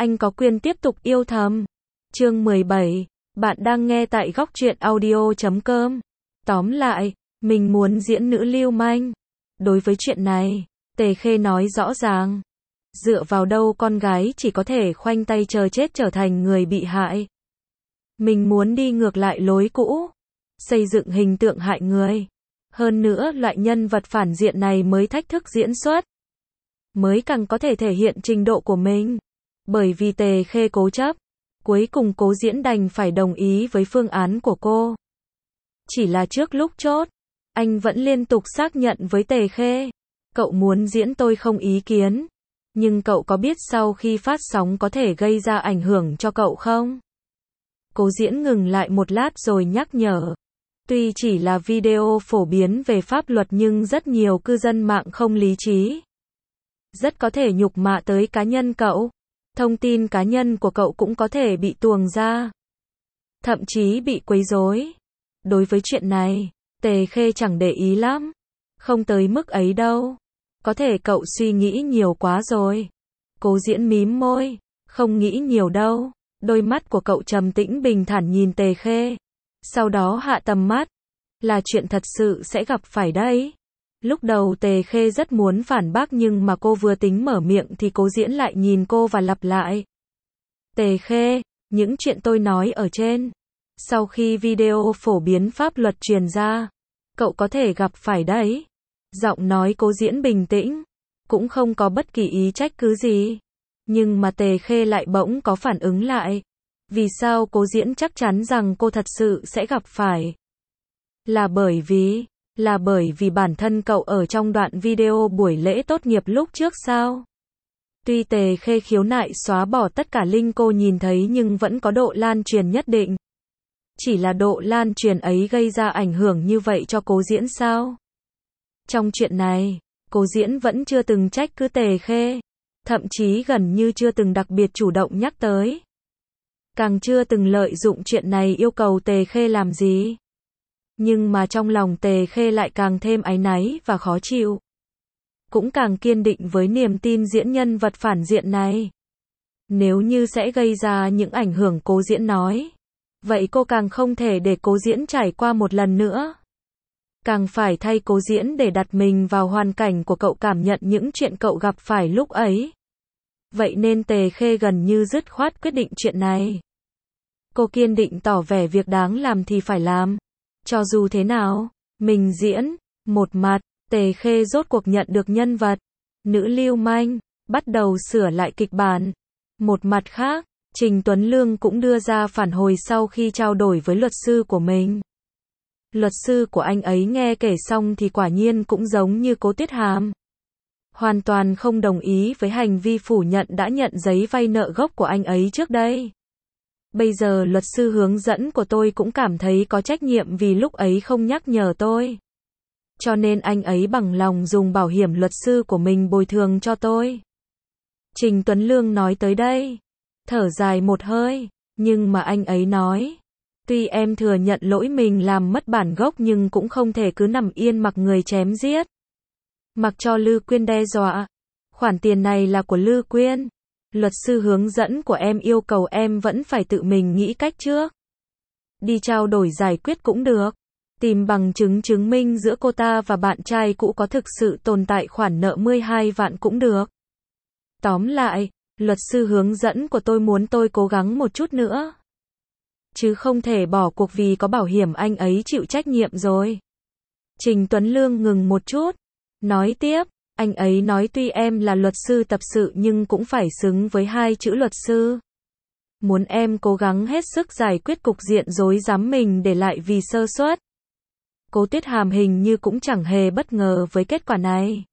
anh có quyền tiếp tục yêu thầm. Chương 17, bạn đang nghe tại góc truyện audio.com. Tóm lại, mình muốn diễn nữ lưu manh. Đối với chuyện này, Tề Khê nói rõ ràng. Dựa vào đâu con gái chỉ có thể khoanh tay chờ chết trở thành người bị hại. Mình muốn đi ngược lại lối cũ, xây dựng hình tượng hại người. Hơn nữa loại nhân vật phản diện này mới thách thức diễn xuất, mới càng có thể thể hiện trình độ của mình. Bởi vì Tề Khê cố chấp, cuối cùng Cố Diễn đành phải đồng ý với phương án của cô. Chỉ là trước lúc chốt, anh vẫn liên tục xác nhận với Tề Khê. Cậu muốn diễn tôi không ý kiến. Nhưng cậu có biết sau khi phát sóng có thể gây ra ảnh hưởng cho cậu không? Cố Diễn ngừng lại một lát rồi nhắc nhở. Tuy chỉ là video phổ biến về pháp luật nhưng rất nhiều cư dân mạng không lý trí. Rất có thể nhục mạ tới cá nhân cậu. Thông tin cá nhân của cậu cũng có thể bị tuồng ra. Thậm chí bị quấy rối. Đối với chuyện này, Tề Khê chẳng để ý lắm. Không tới mức ấy đâu. Có thể cậu suy nghĩ nhiều quá rồi. Cố Diễn mím môi. Không nghĩ nhiều đâu. Đôi mắt của cậu trầm tĩnh bình thản nhìn Tề Khê. Sau đó hạ tầm mắt. Là chuyện thật sự sẽ gặp phải đấy. Lúc đầu Tề Khê rất muốn phản bác nhưng mà cô vừa tính mở miệng thì Cố Diễn lại nhìn cô và lặp lại. Tề Khê, những chuyện tôi nói ở trên. Sau khi video phổ biến pháp luật truyền ra, cậu có thể gặp phải đấy. Giọng nói Cố Diễn bình tĩnh, cũng không có bất kỳ ý trách cứ gì. Nhưng mà Tề Khê lại bỗng có phản ứng lại. Vì sao Cố Diễn chắc chắn rằng cô thật sự sẽ gặp phải? Là bởi vì bản thân cậu ở trong đoạn video buổi lễ tốt nghiệp lúc trước sao? Tuy Tề Khê khiếu nại xóa bỏ tất cả link cô nhìn thấy nhưng vẫn có độ lan truyền nhất định. Chỉ là độ lan truyền ấy gây ra ảnh hưởng như vậy cho Cố Diễn sao? Trong chuyện này, Cố Diễn vẫn chưa từng trách cứ Tề Khê. Thậm chí gần như chưa từng đặc biệt chủ động nhắc tới. Càng chưa từng lợi dụng chuyện này yêu cầu Tề Khê làm gì. Nhưng mà trong lòng Tề Khê lại càng thêm áy náy và khó chịu. Cũng càng kiên định với niềm tin diễn nhân vật phản diện này. Nếu như sẽ gây ra những ảnh hưởng Cố Diễn nói, vậy cô càng không thể để Cố Diễn trải qua một lần nữa. Càng phải thay Cố Diễn để đặt mình vào hoàn cảnh của cậu, cảm nhận những chuyện cậu gặp phải lúc ấy. Vậy nên Tề Khê gần như dứt khoát quyết định chuyện này. Cô kiên định tỏ vẻ việc đáng làm thì phải làm. Cho dù thế nào, mình diễn. Một mặt, Tề Khê rốt cuộc nhận được nhân vật nữ lưu manh, bắt đầu sửa lại kịch bản. Một mặt khác, Trình Tuấn Lương cũng đưa ra phản hồi sau khi trao đổi với luật sư của mình. Luật sư của anh ấy nghe kể xong thì quả nhiên cũng giống như Cố Tuyết Hàm. Hoàn toàn không đồng ý với hành vi phủ nhận đã nhận giấy vay nợ gốc của anh ấy trước đây. Bây giờ luật sư hướng dẫn của tôi cũng cảm thấy có trách nhiệm vì lúc ấy không nhắc nhở tôi. Cho nên anh ấy bằng lòng dùng bảo hiểm luật sư của mình bồi thường cho tôi. Trình Tuấn Lương nói tới đây, thở dài một hơi, nhưng mà anh ấy nói, tuy em thừa nhận lỗi mình làm mất bản gốc nhưng cũng không thể cứ nằm yên mặc người chém giết. Mặc cho Lư Quyên đe dọa. Khoản tiền này là của Lư Quyên. Luật sư hướng dẫn của em yêu cầu em vẫn phải tự mình nghĩ cách trước. Đi trao đổi giải quyết cũng được. Tìm bằng chứng chứng minh giữa cô ta và bạn trai cũ có thực sự tồn tại khoản nợ 12 vạn cũng được. Tóm lại, luật sư hướng dẫn của tôi muốn tôi cố gắng một chút nữa. Chứ không thể bỏ cuộc vì có bảo hiểm anh ấy chịu trách nhiệm rồi. Trình Tuấn Lương ngừng một chút. Nói tiếp, anh ấy nói tuy em là luật sư tập sự nhưng cũng phải xứng với hai chữ luật sư. Muốn em cố gắng hết sức giải quyết cục diện rối rắm mình để lại vì sơ suất. Cố Tuyết Hàm hình như cũng chẳng hề bất ngờ với kết quả này.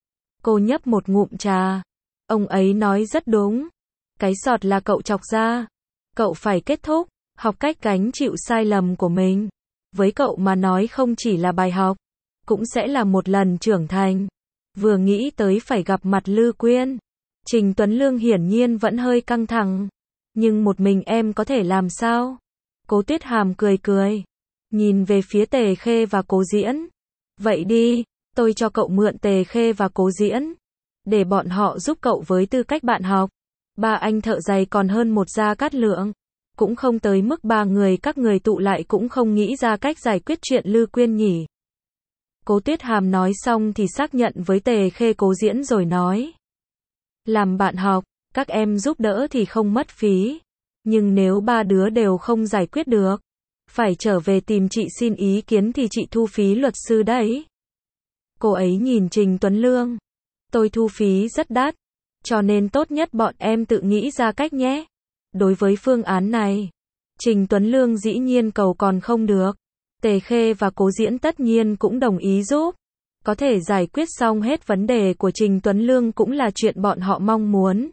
Cô nhấp một ngụm trà. Ông ấy nói rất đúng. Cái sọt là cậu chọc ra. Cậu phải kết thúc, học cách gánh chịu sai lầm của mình. Với cậu mà nói không chỉ là bài học, cũng sẽ là một lần trưởng thành. Vừa nghĩ tới phải gặp mặt Lư Quyên, Trình Tuấn Lương hiển nhiên vẫn hơi căng thẳng. Nhưng một mình em có thể làm sao? Cố Tuyết Hàm cười cười, nhìn về phía Tề Khê và Cố Diễn. Vậy đi, tôi cho cậu mượn Tề Khê và Cố Diễn, để bọn họ giúp cậu với tư cách bạn học. Ba anh thợ giày còn hơn một Gia Cát Lượng. Cũng không tới mức ba người các người tụ lại cũng không nghĩ ra cách giải quyết chuyện Lư Quyên nhỉ. Cố Tuyết Hàm nói xong thì xác nhận với Tề Khê Cố Diễn rồi nói. Làm bạn học, các em giúp đỡ thì không mất phí. Nhưng nếu ba đứa đều không giải quyết được, phải trở về tìm chị xin ý kiến thì chị thu phí luật sư đấy. Cô ấy nhìn Trình Tuấn Lương. Tôi thu phí rất đắt, cho nên tốt nhất bọn em tự nghĩ ra cách nhé. Đối với phương án này, Trình Tuấn Lương dĩ nhiên cầu còn không được. Tề Khê và Cố Diễn tất nhiên cũng đồng ý giúp. Có thể giải quyết xong hết vấn đề của Trình Tuấn Lương cũng là chuyện bọn họ mong muốn.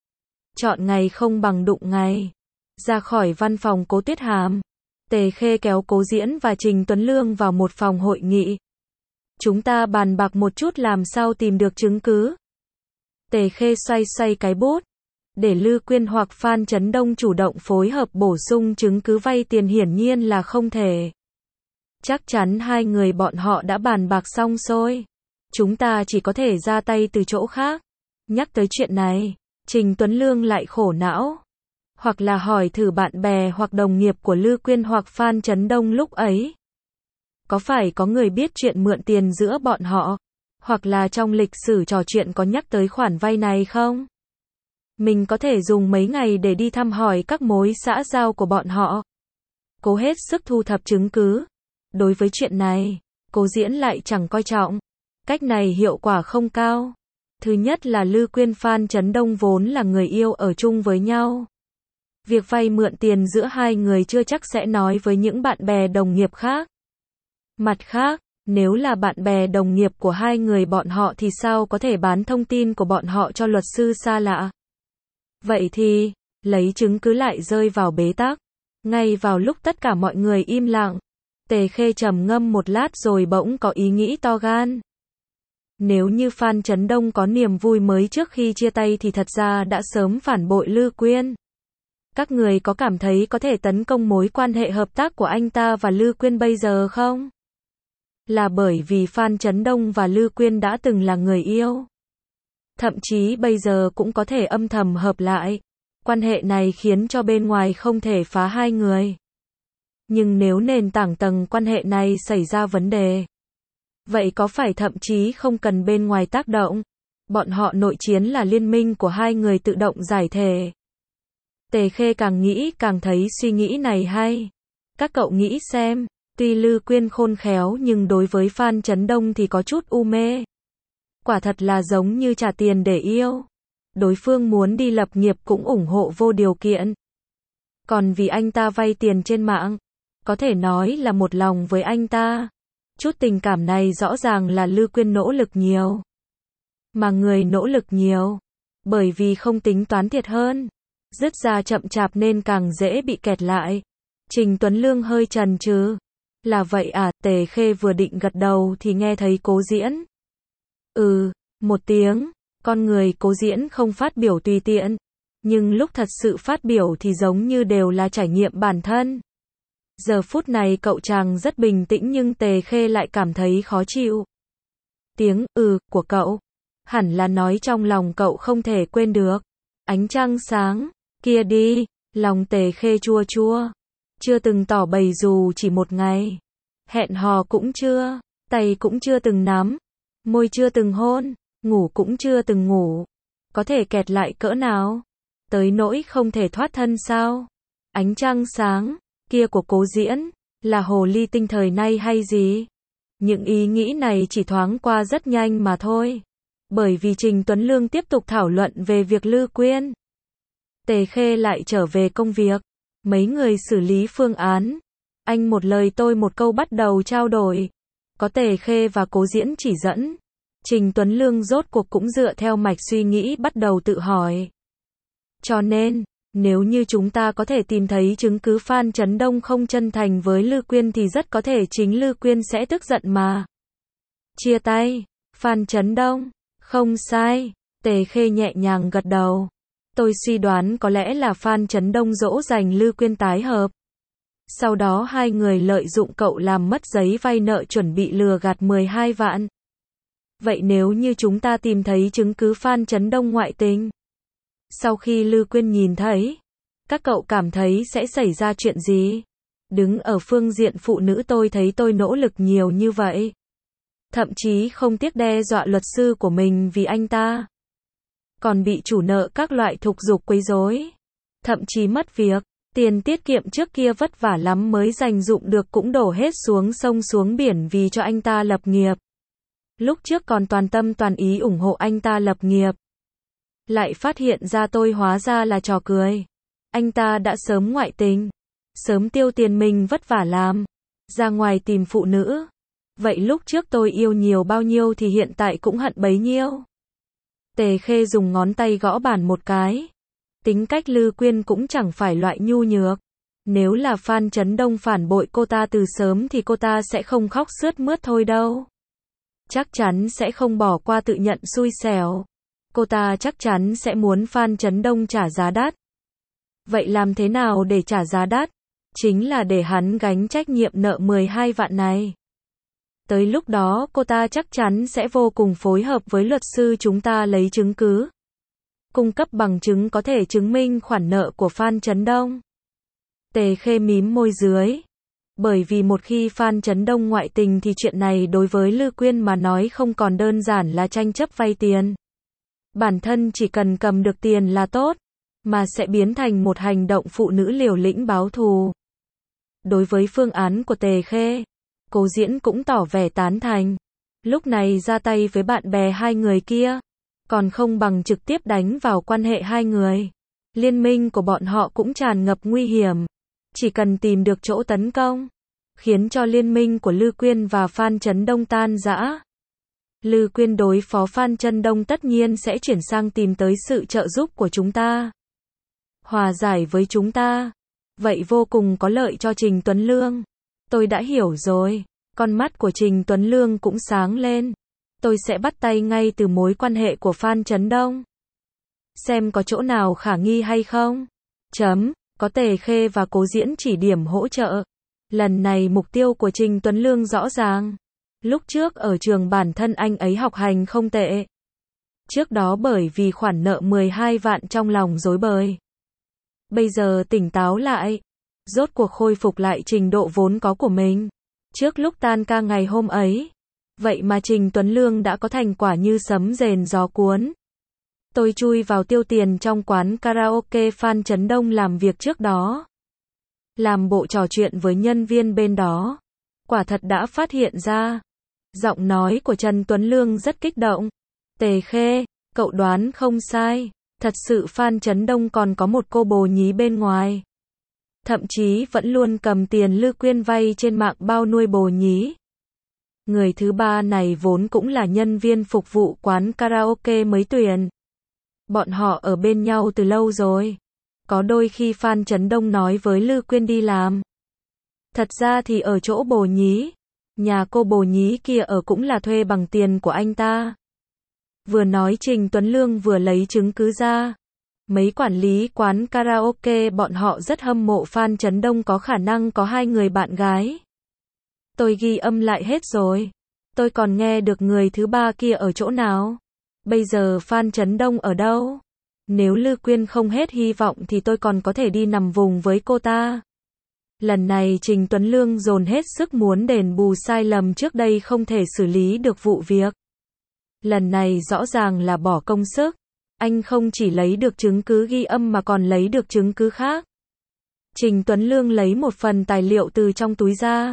Chọn ngày không bằng đụng ngày. Ra khỏi văn phòng Cố Tuyết Hàm, Tề Khê kéo Cố Diễn và Trình Tuấn Lương vào một phòng hội nghị. Chúng ta bàn bạc một chút làm sao tìm được chứng cứ. Tề Khê xoay xoay cái bút. Để Lư Quyên hoặc Phan Chấn Đông chủ động phối hợp bổ sung chứng cứ vay tiền hiển nhiên là không thể. Chắc chắn hai người bọn họ đã bàn bạc xong rồi. Chúng ta chỉ có thể ra tay từ chỗ khác. Nhắc tới chuyện này, Trình Tuấn Lương lại khổ não. Hoặc là hỏi thử bạn bè hoặc đồng nghiệp của Lư Quyên hoặc Phan Chấn Đông lúc ấy. Có phải có người biết chuyện mượn tiền giữa bọn họ? Hoặc là trong lịch sử trò chuyện có nhắc tới khoản vay này không? Mình có thể dùng mấy ngày để đi thăm hỏi các mối xã giao của bọn họ. Cố hết sức thu thập chứng cứ. Đối với chuyện này, Cố Diễn lại chẳng coi trọng. Cách này hiệu quả không cao. Thứ nhất là Lư Quyên Phan Chấn Đông vốn là người yêu ở chung với nhau. Việc vay mượn tiền giữa hai người chưa chắc sẽ nói với những bạn bè đồng nghiệp khác. Mặt khác, nếu là bạn bè đồng nghiệp của hai người bọn họ thì sao có thể bán thông tin của bọn họ cho luật sư xa lạ. Vậy thì, lấy chứng cứ lại rơi vào bế tắc. Ngay vào lúc tất cả mọi người im lặng, Tề Khê trầm ngâm một lát rồi bỗng có ý nghĩ to gan. Nếu như Phan Chấn Đông có niềm vui mới trước khi chia tay thì thật ra đã sớm phản bội Lư Quyên. Các người có cảm thấy có thể tấn công mối quan hệ hợp tác của anh ta và Lư Quyên bây giờ không? Là bởi vì Phan Chấn Đông và Lư Quyên đã từng là người yêu. Thậm chí bây giờ cũng có thể âm thầm hợp lại. Quan hệ này khiến cho bên ngoài không thể phá hai người. Nhưng nếu nền tảng tầng quan hệ này xảy ra vấn đề, vậy có phải thậm chí không cần bên ngoài tác động? Bọn họ nội chiến là liên minh của hai người tự động giải thể. Tề Khê càng nghĩ càng thấy suy nghĩ này hay. Các cậu nghĩ xem, tuy Lư Quyên khôn khéo nhưng đối với Phan Chấn Đông thì có chút u mê. Quả thật là giống như trả tiền để yêu. Đối phương muốn đi lập nghiệp cũng ủng hộ vô điều kiện. Còn vì anh ta vay tiền trên mạng, có thể nói là một lòng với anh ta. Chút tình cảm này rõ ràng là Lư Quyên nỗ lực nhiều. Mà người nỗ lực nhiều, bởi vì không tính toán thiệt hơn, dứt ra chậm chạp nên càng dễ bị kẹt lại. Trình Tuấn Lương hơi chần chừ. Là vậy à? Tề Khê vừa định gật đầu thì nghe thấy Cố Diễn. Một tiếng. Con người Cố Diễn không phát biểu tùy tiện, nhưng lúc thật sự phát biểu thì giống như đều là trải nghiệm bản thân. Giờ phút này cậu chàng rất bình tĩnh nhưng Tề Khê lại cảm thấy khó chịu. Tiếng của cậu hẳn là nói trong lòng cậu không thể quên được. Ánh trăng sáng kia đi, lòng Tề Khê chua chua. Chưa từng tỏ bày dù chỉ một ngày. Hẹn hò cũng chưa, tay cũng chưa từng nắm, môi chưa từng hôn, ngủ cũng chưa từng ngủ. Có thể kẹt lại cỡ nào? Tới nỗi không thể thoát thân sao? Ánh trăng sáng kia của Cố Diễn là hồ ly tinh thời nay hay gì? Những ý nghĩ này chỉ thoáng qua rất nhanh mà thôi. Bởi vì Trình Tuấn Lương tiếp tục thảo luận về việc Lư Quyên. Tề Khê lại trở về công việc. Mấy người xử lý phương án. Anh một lời tôi một câu bắt đầu trao đổi. Có Tề Khê và Cố Diễn chỉ dẫn. Trình Tuấn Lương rốt cuộc cũng dựa theo mạch suy nghĩ bắt đầu tự hỏi. Cho nên, nếu như chúng ta có thể tìm thấy chứng cứ Phan Chấn Đông không chân thành với Lư Quyên thì rất có thể chính Lư Quyên sẽ tức giận mà. Chia tay, Phan Chấn Đông, không sai. Tề Khê nhẹ nhàng gật đầu. Tôi suy đoán có lẽ là Phan Chấn Đông dỗ dành Lư Quyên tái hợp. Sau đó hai người lợi dụng cậu làm mất giấy vay nợ chuẩn bị lừa gạt 12 vạn. Vậy nếu như chúng ta tìm thấy chứng cứ Phan Chấn Đông ngoại tình, Sau khi Lư Quyên nhìn thấy, các cậu cảm thấy sẽ xảy ra chuyện gì? Đứng ở phương diện phụ nữ tôi thấy tôi nỗ lực nhiều như vậy. Thậm chí không tiếc đe dọa luật sư của mình vì anh ta. Còn bị chủ nợ các loại thục giục quấy rối. Thậm chí mất việc. Tiền tiết kiệm trước kia vất vả lắm mới dành dụm được cũng đổ hết xuống sông xuống biển vì cho anh ta lập nghiệp. Lúc trước còn toàn tâm toàn ý ủng hộ anh ta lập nghiệp. Lại phát hiện ra tôi hóa ra là trò cười. Anh ta đã sớm ngoại tình. Sớm tiêu tiền mình vất vả làm. Ra ngoài tìm phụ nữ. Vậy lúc trước tôi yêu nhiều bao nhiêu thì hiện tại cũng hận bấy nhiêu. Tề Khê dùng ngón tay gõ bàn một cái. Tính cách Lư Quyên cũng chẳng phải loại nhu nhược. Nếu là Phan Chấn Đông phản bội cô ta từ sớm thì cô ta sẽ không khóc sướt mướt thôi đâu. Chắc chắn sẽ không bỏ qua tự nhận xui xẻo. Cô ta chắc chắn sẽ muốn Phan Chấn Đông trả giá đắt. Vậy làm thế nào để trả giá đắt? Chính là để hắn gánh trách nhiệm nợ 12 vạn này. Tới lúc đó cô ta chắc chắn sẽ vô cùng phối hợp với luật sư chúng ta lấy chứng cứ. Cung cấp bằng chứng có thể chứng minh khoản nợ của Phan Chấn Đông. Tề Khê mím môi dưới. Bởi vì một khi Phan Chấn Đông ngoại tình thì chuyện này đối với Lư Quyên mà nói không còn đơn giản là tranh chấp vay tiền. Bản thân chỉ cần cầm được tiền là tốt, mà sẽ biến thành một hành động phụ nữ liều lĩnh báo thù. Đối với phương án của Tề Khê, Cố Diễn cũng tỏ vẻ tán thành. Lúc này ra tay với bạn bè hai người kia, còn không bằng trực tiếp đánh vào quan hệ hai người. Liên minh của bọn họ cũng tràn ngập nguy hiểm. Chỉ cần tìm được chỗ tấn công, khiến cho liên minh của Lư Quyên và Phan Chấn Đông tan rã. Lư Quyên đối phó Phan Chấn Đông tất nhiên sẽ chuyển sang tìm tới sự trợ giúp của chúng ta. Hòa giải với chúng ta. Vậy vô cùng có lợi cho Trình Tuấn Lương. Tôi đã hiểu rồi. Con mắt của Trình Tuấn Lương cũng sáng lên. Tôi sẽ bắt tay ngay từ mối quan hệ của Phan Chấn Đông. Xem có chỗ nào khả nghi hay không. Có Tề Khê và Cố Diễn chỉ điểm hỗ trợ. Lần này mục tiêu của Trình Tuấn Lương rõ ràng. Lúc trước ở trường bản thân anh ấy học hành không tệ. Trước đó bởi vì khoản nợ 12 vạn trong lòng rối bời. Bây giờ tỉnh táo lại. Rốt cuộc khôi phục lại trình độ vốn có của mình. Trước lúc tan ca ngày hôm ấy. Vậy mà Trình Tuấn Lương đã có thành quả như sấm rền gió cuốn. Tôi chui vào tiêu tiền trong quán karaoke Phan Chấn Đông làm việc trước đó. Làm bộ trò chuyện với nhân viên bên đó. Quả thật đã phát hiện ra. Giọng nói của Trần Tuấn Lương rất kích động. Tề Khê, cậu đoán không sai. Thật sự Phan Chấn Đông còn có một cô bồ nhí bên ngoài. Thậm chí vẫn luôn cầm tiền Lư Quyên vay trên mạng bao nuôi bồ nhí. Người thứ ba này vốn cũng là nhân viên phục vụ quán karaoke mới tuyển. Bọn họ ở bên nhau từ lâu rồi. Có đôi khi Phan Chấn Đông nói với Lư Quyên đi làm. Thật ra thì ở chỗ bồ nhí. Nhà cô bồ nhí kia ở cũng là thuê bằng tiền của anh ta. Vừa nói Trình Tuấn Lương vừa lấy chứng cứ ra. Mấy quản lý quán karaoke bọn họ rất hâm mộ Phan Chấn Đông có khả năng có hai người bạn gái. Tôi ghi âm lại hết rồi. Tôi còn nghe được người thứ ba kia ở chỗ nào. Bây giờ Phan Chấn Đông ở đâu? Nếu Lư Quyên không hết hy vọng thì tôi còn có thể đi nằm vùng với cô ta. Lần này Trình Tuấn Lương dồn hết sức muốn đền bù sai lầm trước đây không thể xử lý được vụ việc. Lần này rõ ràng là bỏ công sức. Anh không chỉ lấy được chứng cứ ghi âm mà còn lấy được chứng cứ khác. Trình Tuấn Lương lấy một phần tài liệu từ trong túi ra.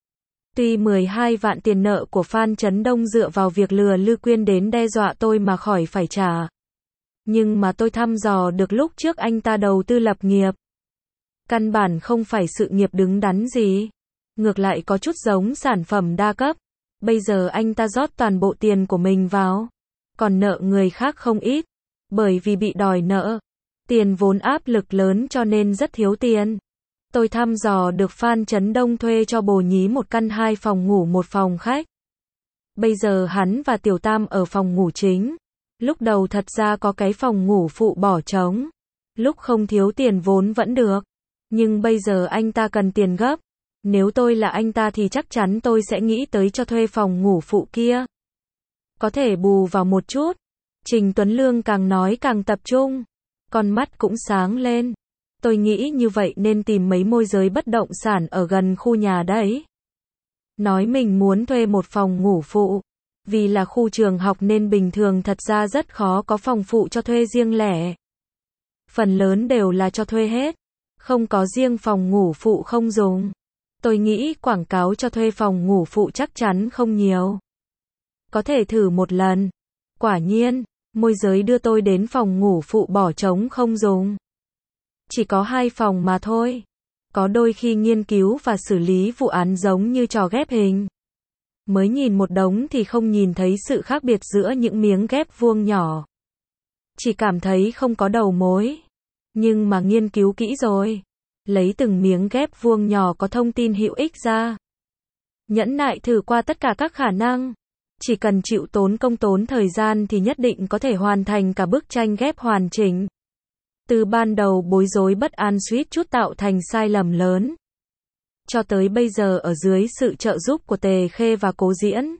Tuy 12 vạn tiền nợ của Phan Chấn Đông dựa vào việc lừa Lư Quyên đến đe dọa tôi mà khỏi phải trả. Nhưng mà tôi thăm dò được lúc trước anh ta đầu tư lập nghiệp. Căn bản không phải sự nghiệp đứng đắn gì. Ngược lại có chút giống sản phẩm đa cấp. Bây giờ anh ta rót toàn bộ tiền của mình vào. Còn nợ người khác không ít. Bởi vì bị đòi nợ. Tiền vốn áp lực lớn cho nên rất thiếu tiền. Tôi thăm dò được Phan Chấn Đông thuê cho bồ nhí một căn 2 phòng ngủ 1 phòng khách. Bây giờ hắn và Tiểu Tam ở phòng ngủ chính. Lúc đầu thật ra có cái phòng ngủ phụ bỏ trống. Lúc không thiếu tiền vốn vẫn được. Nhưng bây giờ anh ta cần tiền gấp. Nếu tôi là anh ta thì chắc chắn tôi sẽ nghĩ tới cho thuê phòng ngủ phụ kia. Có thể bù vào một chút. Trình Tuấn Lương càng nói càng tập trung. Con mắt cũng sáng lên. Tôi nghĩ như vậy nên tìm mấy môi giới bất động sản ở gần khu nhà đấy. Nói mình muốn thuê một phòng ngủ phụ. Vì là khu trường học nên bình thường thật ra rất khó có phòng phụ cho thuê riêng lẻ. Phần lớn đều là cho thuê hết. Không có riêng phòng ngủ phụ không dùng. Tôi nghĩ quảng cáo cho thuê phòng ngủ phụ chắc chắn không nhiều. Có thể thử một lần. Quả nhiên, môi giới đưa tôi đến phòng ngủ phụ bỏ trống không dùng. Chỉ có 2 phòng mà thôi. Có đôi khi nghiên cứu và xử lý vụ án giống như trò ghép hình. Mới nhìn một đống thì không nhìn thấy sự khác biệt giữa những miếng ghép vuông nhỏ. Chỉ cảm thấy không có đầu mối. Nhưng mà nghiên cứu kỹ rồi. Lấy từng miếng ghép vuông nhỏ có thông tin hữu ích ra. Nhẫn nại thử qua tất cả các khả năng. Chỉ cần chịu tốn công tốn thời gian thì nhất định có thể hoàn thành cả bức tranh ghép hoàn chỉnh. Từ ban đầu bối rối bất an suýt chút tạo thành sai lầm lớn. Cho tới bây giờ ở dưới sự trợ giúp của Tề Khê và Cố Diễn.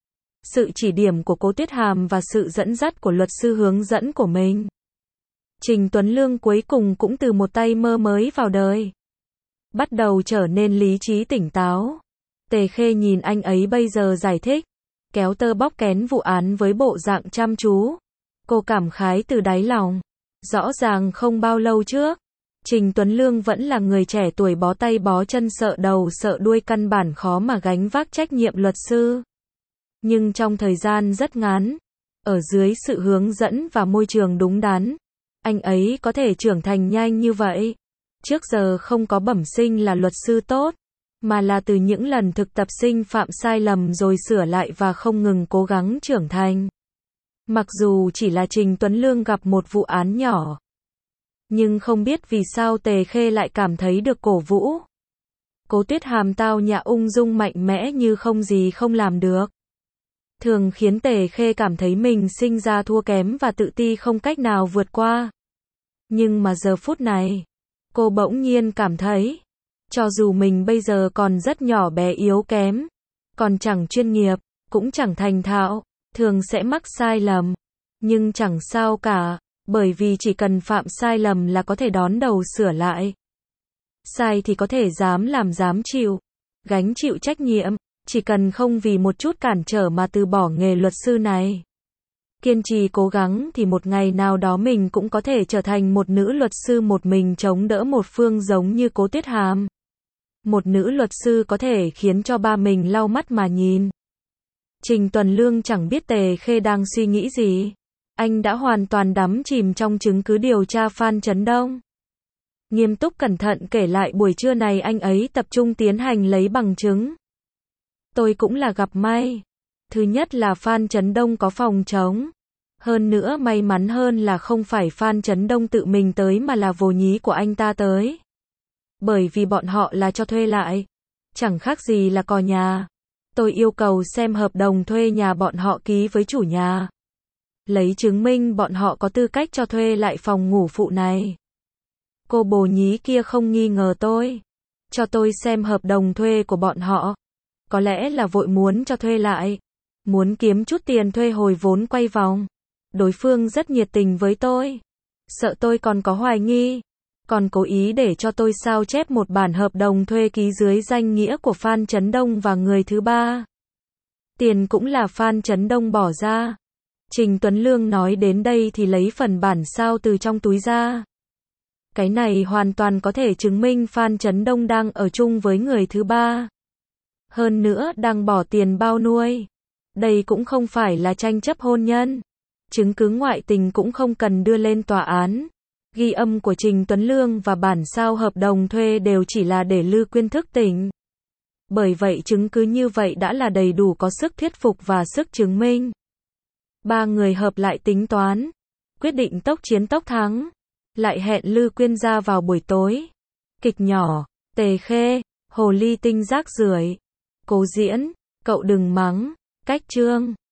Sự chỉ điểm của Cố Tuyết Hàm và sự dẫn dắt của luật sư hướng dẫn của mình. Trình Tuấn Lương cuối cùng cũng từ một tay mơ mới vào đời. Bắt đầu trở nên lý trí tỉnh táo. Tề Khê nhìn anh ấy bây giờ giải thích. Kéo tơ bóc kén vụ án với bộ dạng chăm chú. Cô cảm khái từ đáy lòng. Rõ ràng không bao lâu trước, Trình Tuấn Lương vẫn là người trẻ tuổi bó tay bó chân sợ đầu sợ đuôi căn bản khó mà gánh vác trách nhiệm luật sư. Nhưng trong thời gian rất ngắn, ở dưới sự hướng dẫn và môi trường đúng đắn, anh ấy có thể trưởng thành nhanh như vậy. Trước giờ không có bẩm sinh là luật sư tốt, mà là từ những lần thực tập sinh phạm sai lầm rồi sửa lại và không ngừng cố gắng trưởng thành. Mặc dù chỉ là Trình Tuấn Lương gặp một vụ án nhỏ, nhưng không biết vì sao Tề Khê lại cảm thấy được cổ vũ. Cố Tuyết Hàm tao nhã ung dung mạnh mẽ như không gì không làm được. Thường khiến Tề Khê cảm thấy mình sinh ra thua kém và tự ti không cách nào vượt qua. Nhưng mà giờ phút này, cô bỗng nhiên cảm thấy, cho dù mình bây giờ còn rất nhỏ bé yếu kém, còn chẳng chuyên nghiệp, cũng chẳng thành thạo, thường sẽ mắc sai lầm, nhưng chẳng sao cả, bởi vì chỉ cần phạm sai lầm là có thể đón đầu sửa lại. Sai thì có thể dám làm dám chịu, gánh chịu trách nhiệm, chỉ cần không vì một chút cản trở mà từ bỏ nghề luật sư này. Kiên trì cố gắng thì một ngày nào đó mình cũng có thể trở thành một nữ luật sư một mình chống đỡ một phương giống như Cố Tuyết Hàm. Một nữ luật sư có thể khiến cho ba mình lau mắt mà nhìn. Trình Tuấn Lương chẳng biết Tề Khê đang suy nghĩ gì. Anh đã hoàn toàn đắm chìm trong chứng cứ điều tra Phan Chấn Đông. Nghiêm túc cẩn thận kể lại buổi trưa này anh ấy tập trung tiến hành lấy bằng chứng. Tôi cũng là gặp may. Thứ nhất là Phan Chấn Đông có phòng trống. Hơn nữa may mắn hơn là không phải Phan Chấn Đông tự mình tới mà là vô nhí của anh ta tới. Bởi vì bọn họ là cho thuê lại. Chẳng khác gì là cò nhà. Tôi yêu cầu xem hợp đồng thuê nhà bọn họ ký với chủ nhà. Lấy chứng minh bọn họ có tư cách cho thuê lại phòng ngủ phụ này. Cô bồ nhí kia không nghi ngờ tôi. Cho tôi xem hợp đồng thuê của bọn họ. Có lẽ là vội muốn cho thuê lại. Muốn kiếm chút tiền thuê hồi vốn quay vòng. Đối phương rất nhiệt tình với tôi. Sợ tôi còn có hoài nghi. Còn cố ý để cho tôi sao chép một bản hợp đồng thuê ký dưới danh nghĩa của Phan Chấn Đông và người thứ ba. Tiền cũng là Phan Chấn Đông bỏ ra. Trình Tuấn Lương nói đến đây thì lấy phần bản sao từ trong túi ra. Cái này hoàn toàn có thể chứng minh Phan Chấn Đông đang ở chung với người thứ ba. Hơn nữa đang bỏ tiền bao nuôi. Đây cũng không phải là tranh chấp hôn nhân. Chứng cứ ngoại tình cũng không cần đưa lên tòa án. Ghi âm của Trình Tuấn Lương và bản sao hợp đồng thuê đều chỉ là để Lư Quyên thức tỉnh. Bởi vậy chứng cứ như vậy đã là đầy đủ có sức thuyết phục và sức chứng minh. Ba người hợp lại tính toán. Quyết định tốc chiến tốc thắng. Lại hẹn Lư Quyên ra vào buổi tối. Kịch nhỏ, Tề Khê, hồ ly tinh rác rưởi. Cố Diễn, cậu đừng mắng. Cách chương